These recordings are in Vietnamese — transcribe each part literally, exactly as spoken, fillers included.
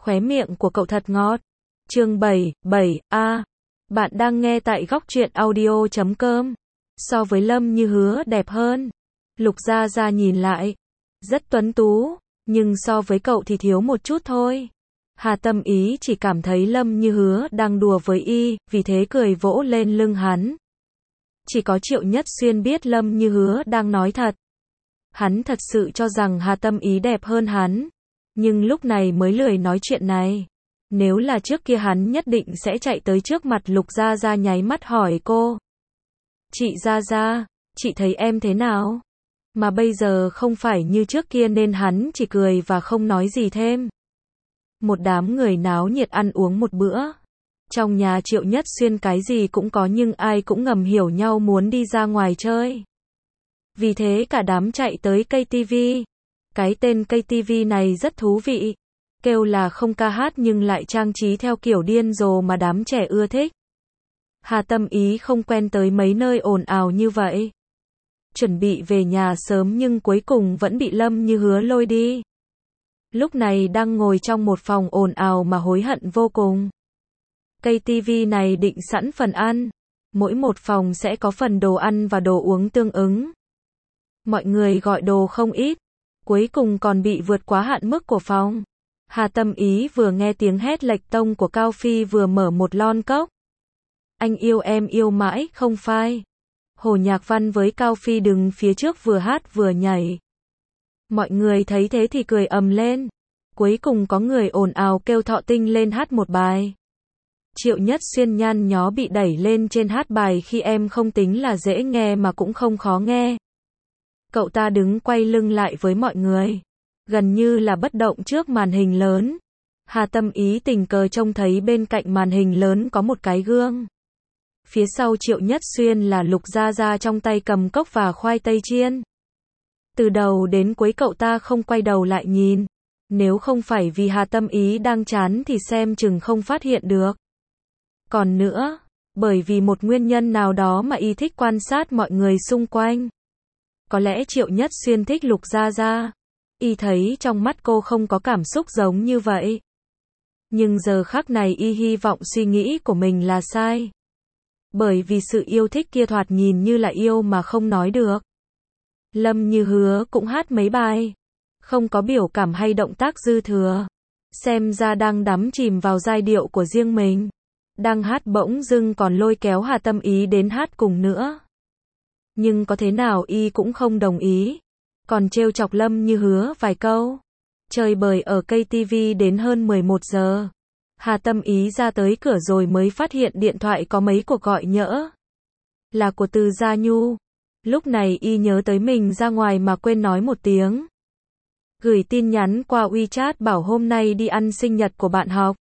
Khóe miệng của cậu thật ngọt. Chương bảy, bảy a. Bạn đang nghe tại góc truyện audio chấm com. So với Lâm Như Hứa đẹp hơn. Lục Gia Gia nhìn lại. Rất tuấn tú, nhưng so với cậu thì thiếu một chút thôi. Hà Tâm Ý chỉ cảm thấy Lâm Như Hứa đang đùa với y, vì thế cười vỗ lên lưng hắn. Chỉ có Triệu Nhất Xuyên biết Lâm Như Hứa đang nói thật. Hắn thật sự cho rằng Hà Tâm Ý đẹp hơn hắn. Nhưng lúc này mới lười nói chuyện này. Nếu là trước kia hắn nhất định sẽ chạy tới trước mặt Lục Gia Gia nháy mắt hỏi cô. Chị Gia Gia, chị thấy em thế nào? Mà bây giờ không phải như trước kia nên hắn chỉ cười và không nói gì thêm. Một đám người náo nhiệt ăn uống một bữa. Trong nhà Triệu Nhất Xuyên cái gì cũng có nhưng ai cũng ngầm hiểu nhau muốn đi ra ngoài chơi. Vì thế cả đám chạy tới cây tivi. Cái tên cây tivi này rất thú vị. Kêu là không ca hát nhưng lại trang trí theo kiểu điên rồ mà đám trẻ ưa thích. Hà Tâm Ý không quen tới mấy nơi ồn ào như vậy. Chuẩn bị về nhà sớm nhưng cuối cùng vẫn bị Lâm Như Hứa lôi đi. Lúc này đang ngồi trong một phòng ồn ào mà hối hận vô cùng. Cây tivi này định sẵn phần ăn. Mỗi một phòng sẽ có phần đồ ăn và đồ uống tương ứng. Mọi người gọi đồ không ít. Cuối cùng còn bị vượt quá hạn mức của phòng. Hà Tâm Ý vừa nghe tiếng hét lệch tông của Cao Phi vừa mở một lon cốc. Anh yêu em yêu mãi không phai. Hồ Nhạc Văn với Cao Phi đứng phía trước vừa hát vừa nhảy. Mọi người thấy thế thì cười ầm lên. Cuối cùng có người ồn ào kêu Thọ Tinh lên hát một bài. Triệu Nhất Xuyên nhăn nhó bị đẩy lên trên hát bài khi em không tính là dễ nghe mà cũng không khó nghe. Cậu ta đứng quay lưng lại với mọi người. Gần như là bất động trước màn hình lớn. Hà Tâm Ý tình cờ trông thấy bên cạnh màn hình lớn có một cái gương. Phía sau Triệu Nhất Xuyên là Lục Gia Gia trong tay cầm cốc và khoai tây chiên. Từ đầu đến cuối cậu ta không quay đầu lại nhìn. Nếu không phải vì Hà Tâm Ý đang chán thì xem chừng không phát hiện được. Còn nữa, bởi vì một nguyên nhân nào đó mà y thích quan sát mọi người xung quanh. Có lẽ Triệu Nhất Xuyên thích Lục Gia Gia. Y thấy trong mắt cô không có cảm xúc giống như vậy. Nhưng giờ khắc này y hy vọng suy nghĩ của mình là sai. Bởi vì sự yêu thích kia thoạt nhìn như là yêu mà không nói được. Lâm Như Hứa cũng hát mấy bài. Không có biểu cảm hay động tác dư thừa. Xem ra đang đắm chìm vào giai điệu của riêng mình. Đang hát bỗng dưng còn lôi kéo Hà Tâm Ý đến hát cùng nữa. Nhưng có thế nào y cũng không đồng ý. Còn trêu chọc Lâm Như Hứa vài câu. Chơi bời ở cây tivi đến hơn mười một giờ. Hà Tâm Ý ra tới cửa rồi mới phát hiện điện thoại có mấy cuộc gọi nhỡ. Là của Từ Gia Nhu. Lúc này y nhớ tới mình ra ngoài mà quên nói một tiếng. Gửi tin nhắn qua WeChat bảo hôm nay đi ăn sinh nhật của bạn học.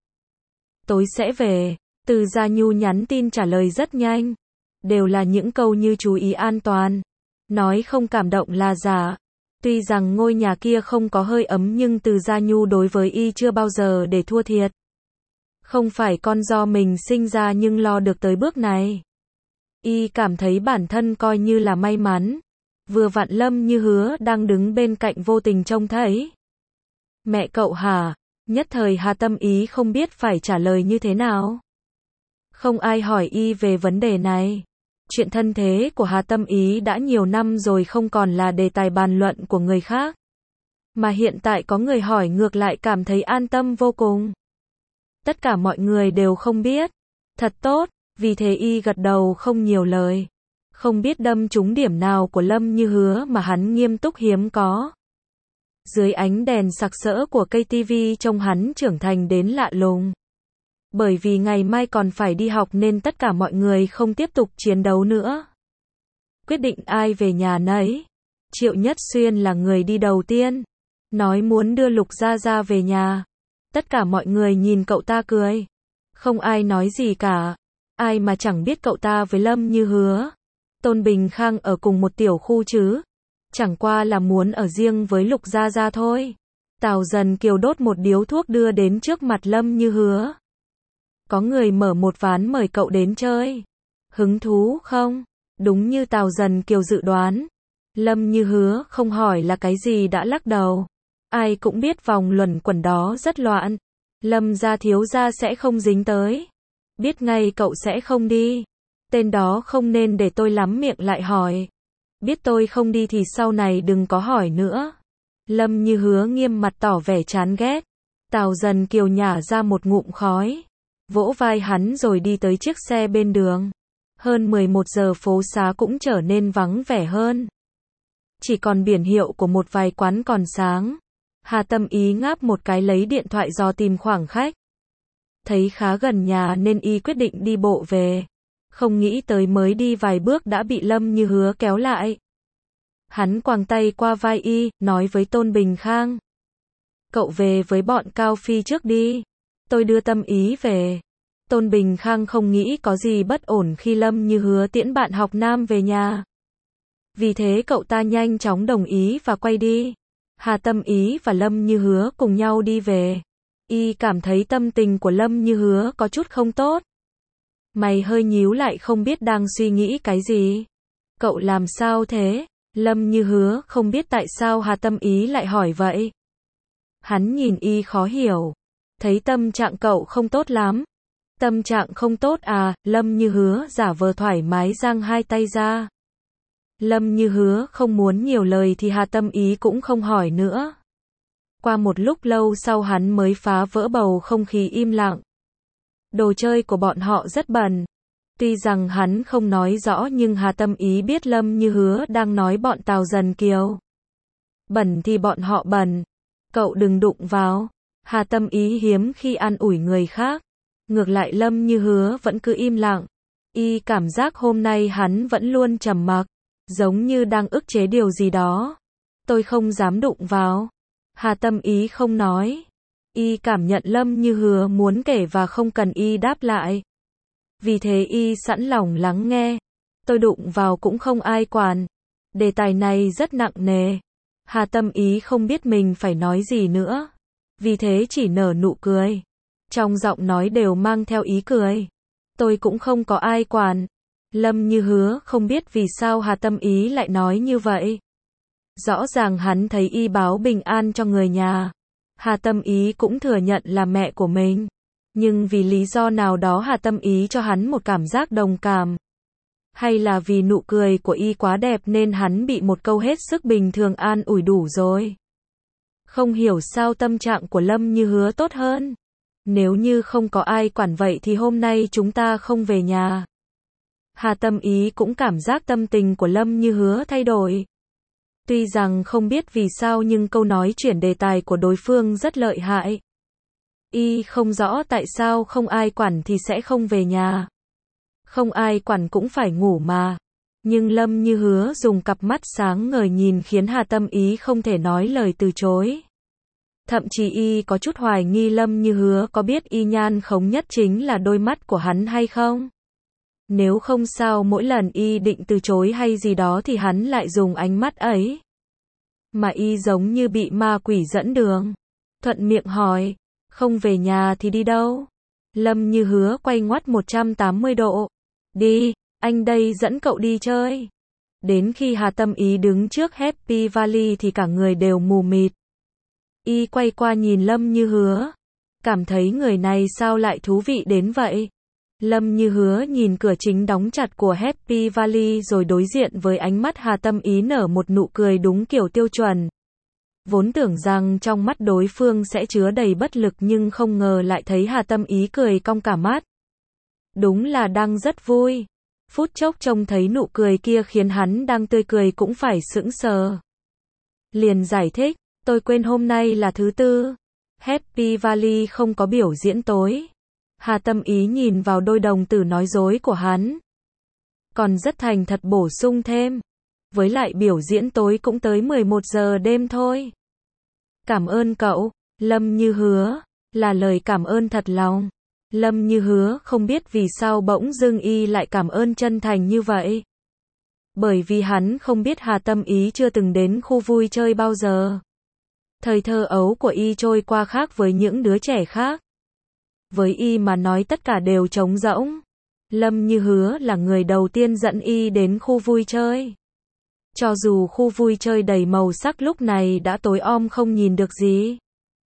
Tối sẽ về. Từ Gia Nhu nhắn tin trả lời rất nhanh. Đều là những câu như chú ý an toàn. Nói không cảm động là giả. Tuy rằng ngôi nhà kia không có hơi ấm nhưng Từ Gia Nhu đối với y chưa bao giờ để thua thiệt. Không phải con do mình sinh ra nhưng lo được tới bước này. Y cảm thấy bản thân coi như là may mắn. Vừa vặn Lâm Như Hứa đang đứng bên cạnh vô tình trông thấy. Mẹ cậu hả? Nhất thời Hà Tâm Ý không biết phải trả lời như thế nào. Không ai hỏi y về vấn đề này. Chuyện thân thế của Hà Tâm Ý đã nhiều năm rồi không còn là đề tài bàn luận của người khác. Mà hiện tại có người hỏi ngược lại cảm thấy an tâm vô cùng. Tất cả mọi người đều không biết. Thật tốt, vì thế y gật đầu không nhiều lời. Không biết đâm trúng điểm nào của Lâm Như Hứa mà hắn nghiêm túc hiếm có. Dưới ánh đèn sặc sỡ của cây tivi trông hắn trưởng thành đến lạ lùng. Bởi vì ngày mai còn phải đi học nên tất cả mọi người không tiếp tục chiến đấu nữa. Quyết định ai về nhà nấy. Triệu Nhất Xuyên là người đi đầu tiên. Nói muốn đưa Lục Gia Gia về nhà. Tất cả mọi người nhìn cậu ta cười. Không ai nói gì cả. Ai mà chẳng biết cậu ta với Lâm Như Hứa. Tôn Bình Khang ở cùng một tiểu khu chứ. Chẳng qua là muốn ở riêng với Lục Gia Gia thôi. Tào Dần Kiều đốt một điếu thuốc đưa đến trước mặt Lâm Như Hứa. Có người mở một ván mời cậu đến chơi. Hứng thú không? Đúng như Tào Dần Kiều dự đoán. Lâm Như Hứa không hỏi là cái gì đã lắc đầu. Ai cũng biết vòng luẩn quẩn đó rất loạn. Lâm gia thiếu gia sẽ không dính tới. Biết ngay cậu sẽ không đi. Tên đó không nên để tôi lắm miệng lại hỏi. Biết tôi không đi thì sau này đừng có hỏi nữa. Lâm Như Hứa nghiêm mặt tỏ vẻ chán ghét. Tào Dần Kiều nhả ra một ngụm khói. Vỗ vai hắn rồi đi tới chiếc xe bên đường. Hơn mười một giờ phố xá cũng trở nên vắng vẻ hơn. Chỉ còn biển hiệu của một vài quán còn sáng. Hà Tâm Ý ngáp một cái lấy điện thoại dò tìm khoảng khách. Thấy khá gần nhà nên y quyết định đi bộ về. Không nghĩ tới mới đi vài bước đã bị Lâm Như Hứa kéo lại. Hắn quàng tay qua vai y, nói với Tôn Bình Khang. Cậu về với bọn Cao Phi trước đi. Tôi đưa Tâm Ý về. Tôn Bình Khang không nghĩ có gì bất ổn khi Lâm Như Hứa tiễn bạn học nam về nhà. Vì thế cậu ta nhanh chóng đồng ý và quay đi. Hà Tâm Ý và Lâm Như Hứa cùng nhau đi về. Y cảm thấy tâm tình của Lâm Như Hứa có chút không tốt. Mày hơi nhíu lại không biết đang suy nghĩ cái gì. Cậu làm sao thế? Lâm Như Hứa không biết tại sao Hà Tâm Ý lại hỏi vậy. Hắn nhìn y khó hiểu. Thấy tâm trạng cậu không tốt lắm. Tâm trạng không tốt à? Lâm Như Hứa giả vờ thoải mái giang hai tay ra. Lâm Như Hứa không muốn nhiều lời thì Hà Tâm Ý cũng không hỏi nữa. Qua một lúc lâu sau hắn mới phá vỡ bầu không khí im lặng. Đồ chơi của bọn họ rất bẩn. Tuy rằng hắn không nói rõ nhưng Hà Tâm Ý biết Lâm Như Hứa đang nói bọn Tào Dần Kiều. Bẩn thì bọn họ bẩn. Cậu đừng đụng vào. Hà Tâm Ý hiếm khi an ủi người khác. Ngược lại Lâm Như Hứa vẫn cứ im lặng. Y cảm giác hôm nay hắn vẫn luôn trầm mặc. Giống như đang ức chế điều gì đó. Tôi không dám đụng vào. Hà Tâm Ý không nói. Y cảm nhận Lâm Như Hứa muốn kể và không cần y đáp lại. Vì thế y sẵn lòng lắng nghe. Tôi đụng vào cũng không ai quản. Đề tài này rất nặng nề. Hà Tâm Ý không biết mình phải nói gì nữa. Vì thế chỉ nở nụ cười. Trong giọng nói đều mang theo ý cười. Tôi cũng không có ai quản. Lâm Như Hứa không biết vì sao Hà Tâm Ý lại nói như vậy. Rõ ràng hắn thấy y báo bình an cho người nhà. Hà Tâm Ý cũng thừa nhận là mẹ của mình. Nhưng vì lý do nào đó Hà Tâm Ý cho hắn một cảm giác đồng cảm. Hay là vì nụ cười của y quá đẹp nên hắn bị một câu hết sức bình thường an ủi đủ rồi. Không hiểu sao tâm trạng của Lâm Như Hứa tốt hơn. Nếu như không có ai quản vậy thì hôm nay chúng ta không về nhà. Hà Tâm Ý cũng cảm giác tâm tình của Lâm Như Hứa thay đổi. Tuy rằng không biết vì sao nhưng câu nói chuyển đề tài của đối phương rất lợi hại. Y không rõ tại sao không ai quản thì sẽ không về nhà. Không ai quản cũng phải ngủ mà. Nhưng Lâm Như Hứa dùng cặp mắt sáng ngời nhìn khiến Hà Tâm Ý không thể nói lời từ chối. Thậm chí y có chút hoài nghi Lâm Như Hứa có biết y nhan khống nhất chính là đôi mắt của hắn hay không. Nếu không sao mỗi lần y định từ chối hay gì đó thì hắn lại dùng ánh mắt ấy. Mà y giống như bị ma quỷ dẫn đường. Thuận miệng hỏi, không về nhà thì đi đâu? Lâm Như Hứa quay ngoắt một trăm tám mươi độ. Đi, anh đây dẫn cậu đi chơi. Đến khi Hà Tâm Ý đứng trước Happy Valley thì cả người đều mù mịt. Y quay qua nhìn Lâm Như Hứa. Cảm thấy người này sao lại thú vị đến vậy? Lâm Như Hứa nhìn cửa chính đóng chặt của Happy Valley rồi đối diện với ánh mắt Hà Tâm Ý nở một nụ cười đúng kiểu tiêu chuẩn. Vốn tưởng rằng trong mắt đối phương sẽ chứa đầy bất lực nhưng không ngờ lại thấy Hà Tâm Ý cười cong cả mắt. Đúng là đang rất vui. Phút chốc trông thấy nụ cười kia khiến hắn đang tươi cười cũng phải sững sờ. Liền giải thích, tôi quên hôm nay là thứ tư. Happy Valley không có biểu diễn tối. Hà Tâm Ý nhìn vào đôi đồng tử nói dối của hắn. Còn rất thành thật bổ sung thêm. Với lại biểu diễn tối cũng tới mười một giờ đêm thôi. Cảm ơn cậu, Lâm Như Hứa. Là lời cảm ơn thật lòng. Lâm Như Hứa không biết vì sao bỗng dưng y lại cảm ơn chân thành như vậy. Bởi vì hắn không biết Hà Tâm Ý chưa từng đến khu vui chơi bao giờ. Thời thơ ấu của y trôi qua khác với những đứa trẻ khác. Với y mà nói tất cả đều trống rỗng. Lâm Như Hứa là người đầu tiên dẫn y đến khu vui chơi. Cho dù khu vui chơi đầy màu sắc lúc này đã tối om không nhìn được gì.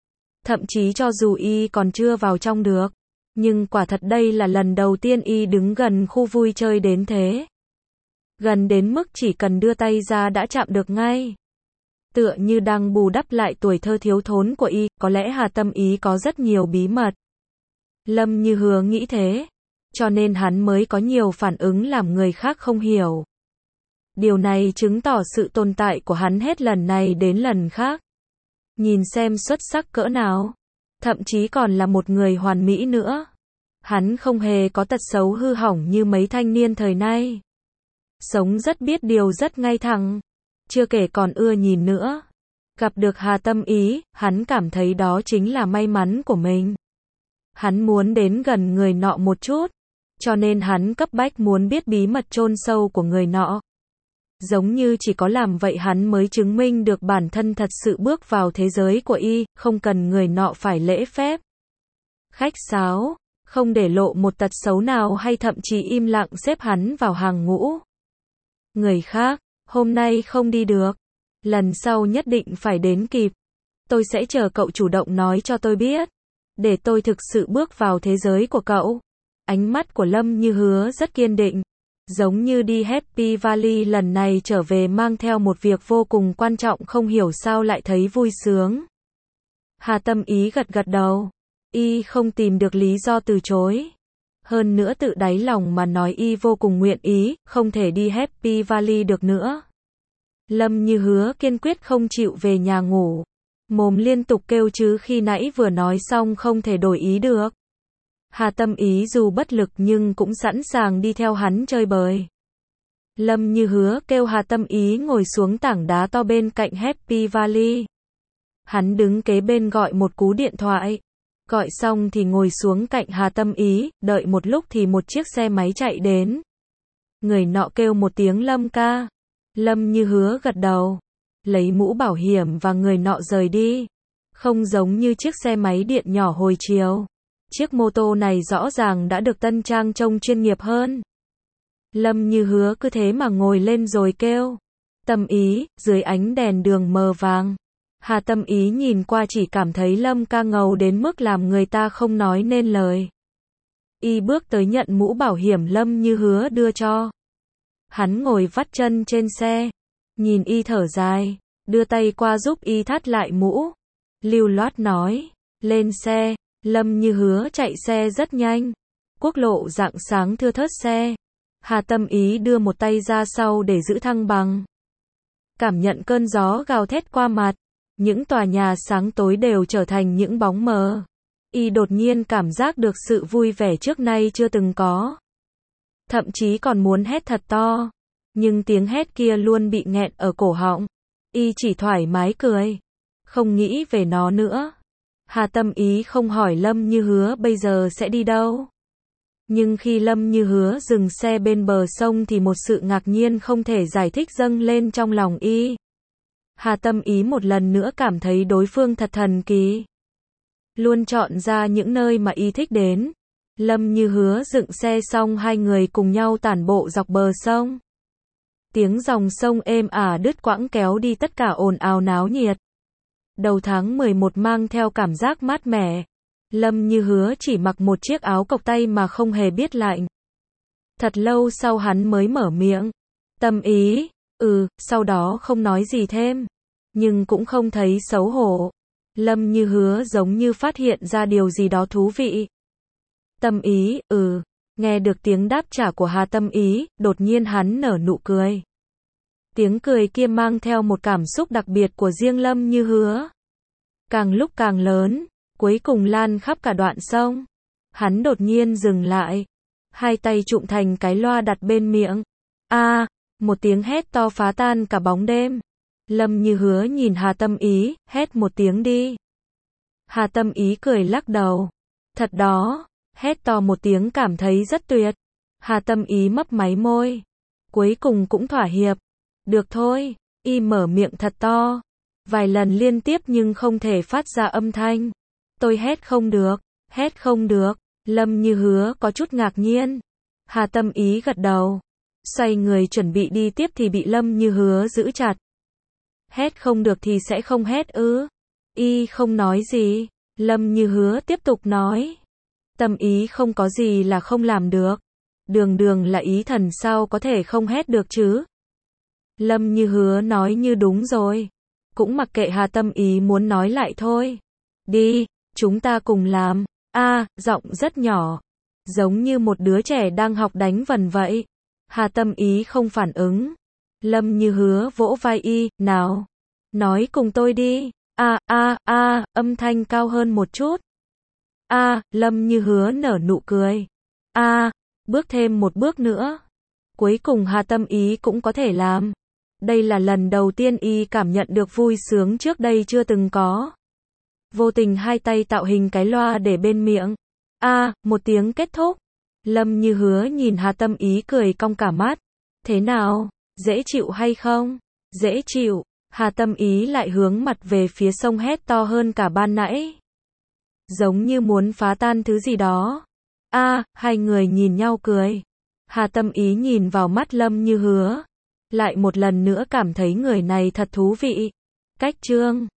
Thậm chí cho dù y còn chưa vào trong được. Nhưng quả thật đây là lần đầu tiên y đứng gần khu vui chơi đến thế. Gần đến mức chỉ cần đưa tay ra đã chạm được ngay. Tựa như đang bù đắp lại tuổi thơ thiếu thốn của y, có lẽ Hà Tâm Ý có rất nhiều bí mật. Lâm Như Hứa nghĩ thế. Cho nên hắn mới có nhiều phản ứng làm người khác không hiểu. Điều này chứng tỏ sự tồn tại của hắn hết lần này đến lần khác. Nhìn xem xuất sắc cỡ nào. Thậm chí còn là một người hoàn mỹ nữa. Hắn không hề có tật xấu hư hỏng như mấy thanh niên thời nay. Sống rất biết điều, rất ngay thẳng. Chưa kể còn ưa nhìn nữa. Gặp được Hà Tâm Ý, hắn cảm thấy đó chính là may mắn của mình. Hắn muốn đến gần người nọ một chút. Cho nên hắn cấp bách muốn biết bí mật chôn sâu của người nọ. Giống như chỉ có làm vậy hắn mới chứng minh được bản thân thật sự bước vào thế giới của y, không cần người nọ phải lễ phép. Khách sáo, không để lộ một tật xấu nào hay thậm chí im lặng xếp hắn vào hàng ngũ. Người khác, hôm nay không đi được. Lần sau nhất định phải đến kịp. Tôi sẽ chờ cậu chủ động nói cho tôi biết. Để tôi thực sự bước vào thế giới của cậu. Ánh mắt của Lâm Như Hứa rất kiên định. Giống như đi Happy Valley lần này trở về mang theo một việc vô cùng quan trọng, không hiểu sao lại thấy vui sướng. Hà Tâm Ý gật gật đầu. Y không tìm được lý do từ chối. Hơn nữa tự đáy lòng mà nói y vô cùng nguyện ý, không thể đi Happy Valley được nữa. Lâm Như Hứa kiên quyết không chịu về nhà ngủ. Mồm liên tục kêu chứ khi nãy vừa nói xong không thể đổi ý được. Hà Tâm Ý dù bất lực nhưng cũng sẵn sàng đi theo hắn chơi bời. Lâm Như Hứa kêu Hà Tâm Ý ngồi xuống tảng đá to bên cạnh Happy Valley. Hắn đứng kế bên gọi một cú điện thoại. Gọi xong thì ngồi xuống cạnh Hà Tâm Ý, đợi một lúc thì một chiếc xe máy chạy đến. Người nọ kêu một tiếng Lâm ca. Lâm Như Hứa gật đầu. Lấy mũ bảo hiểm và người nọ rời đi. Không giống như chiếc xe máy điện nhỏ hồi chiều. Chiếc mô tô này rõ ràng đã được tân trang trông chuyên nghiệp hơn. Lâm Như Hứa cứ thế mà ngồi lên rồi kêu. Tâm Ý, dưới ánh đèn đường mờ vàng. Hà Tâm Ý nhìn qua chỉ cảm thấy Lâm ca ngầu đến mức làm người ta không nói nên lời. Y bước tới nhận mũ bảo hiểm Lâm Như Hứa đưa cho. Hắn ngồi vắt chân trên xe. Nhìn y thở dài. Đưa tay qua giúp y thắt lại mũ. Lưu loát nói. Lên xe. Lâm Như Hứa chạy xe rất nhanh. Quốc lộ rạng sáng thưa thớt xe. Hà Tâm Ý đưa một tay ra sau để giữ thăng bằng. Cảm nhận cơn gió gào thét qua mặt. Những tòa nhà sáng tối đều trở thành những bóng mờ. Y đột nhiên cảm giác được sự vui vẻ trước nay chưa từng có. Thậm chí còn muốn hét thật to. Nhưng tiếng hét kia luôn bị nghẹn ở cổ họng. Y chỉ thoải mái cười. Không nghĩ về nó nữa. Hà Tâm Ý không hỏi Lâm Như Hứa bây giờ sẽ đi đâu. Nhưng khi Lâm Như Hứa dừng xe bên bờ sông thì một sự ngạc nhiên không thể giải thích dâng lên trong lòng y. Hà Tâm Ý một lần nữa cảm thấy đối phương thật thần kỳ. Luôn chọn ra những nơi mà y thích đến. Lâm Như Hứa dựng xe xong hai người cùng nhau tản bộ dọc bờ sông. Tiếng dòng sông êm ả đứt quãng kéo đi tất cả ồn ào náo nhiệt. Đầu tháng mười một mang theo cảm giác mát mẻ. Lâm Như Hứa chỉ mặc một chiếc áo cộc tay mà không hề biết lạnh. Thật lâu sau hắn mới mở miệng. Tâm Ý, ừ, sau đó không nói gì thêm. Nhưng cũng không thấy xấu hổ. Lâm Như Hứa giống như phát hiện ra điều gì đó thú vị. Tâm Ý, ừ. Nghe được tiếng đáp trả của Hà Tâm Ý, đột nhiên hắn nở nụ cười. Tiếng cười kia mang theo một cảm xúc đặc biệt của riêng Lâm Như Hứa. Càng lúc càng lớn, cuối cùng lan khắp cả đoạn sông. Hắn đột nhiên dừng lại. Hai tay trụm thành cái loa đặt bên miệng. A, à, một tiếng hét to phá tan cả bóng đêm. Lâm Như Hứa nhìn Hà Tâm Ý, hét một tiếng đi. Hà Tâm Ý cười lắc đầu. Thật đó, hét to một tiếng cảm thấy rất tuyệt. Hà Tâm Ý mấp máy môi. Cuối cùng cũng thỏa hiệp. Được thôi, y mở miệng thật to. Vài lần liên tiếp nhưng không thể phát ra âm thanh. Tôi hét không được, hét không được. Lâm Như Hứa có chút ngạc nhiên. Hà Tâm Ý gật đầu. Xoay người chuẩn bị đi tiếp thì bị Lâm Như Hứa giữ chặt. Hét không được thì sẽ không hét ư? Y không nói gì. Lâm Như Hứa tiếp tục nói. Tâm ý không có gì là không làm được. Đường đường là ý thần sao có thể không hét được chứ? Lâm Như Hứa nói như đúng rồi. Cũng mặc kệ Hà Tâm Ý muốn nói lại thôi. Đi, chúng ta cùng làm. A, giọng rất nhỏ. Giống như một đứa trẻ đang học đánh vần vậy. Hà Tâm Ý không phản ứng. Lâm Như Hứa vỗ vai y, nào. Nói cùng tôi đi. A, a, a, âm thanh cao hơn một chút. A, Lâm Như Hứa nở nụ cười. A, bước thêm một bước nữa. Cuối cùng Hà Tâm Ý cũng có thể làm. Đây là lần đầu tiên y cảm nhận được vui sướng trước đây chưa từng có. Vô tình hai tay tạo hình cái loa để bên miệng. A, một tiếng kết thúc. Lâm Như Hứa nhìn Hà Tâm Ý cười cong cả mắt. Thế nào, dễ chịu hay không? Dễ chịu. Hà Tâm Ý lại hướng mặt về phía sông hét to hơn cả ban nãy. Giống như muốn phá tan thứ gì đó. A, hai người nhìn nhau cười. Hà Tâm Ý nhìn vào mắt Lâm Như Hứa. Lại một lần nữa cảm thấy người này thật thú vị. Cách trương.